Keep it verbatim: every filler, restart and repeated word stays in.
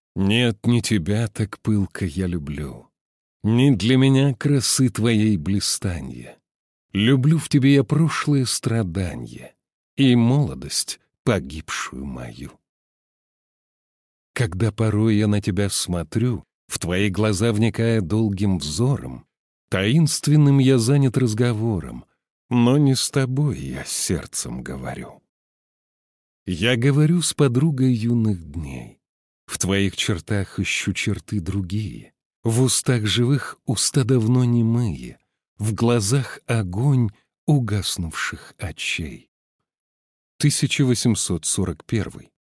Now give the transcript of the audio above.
Нет, не тебя так пылко я люблю, не для меня красы твоей блистанье. Люблю в тебе я прошлое страданье и молодость погибшую мою. Когда порой я на тебя смотрю, в твои глаза вникая долгим взором, таинственным я занят разговором, но не с тобой я сердцем говорю. Я говорю с подругой юных дней. В твоих чертах ищу черты другие, в устах живых уста давно немые, в глазах огонь угаснувших очей. тысяча восемьсот сорок первый.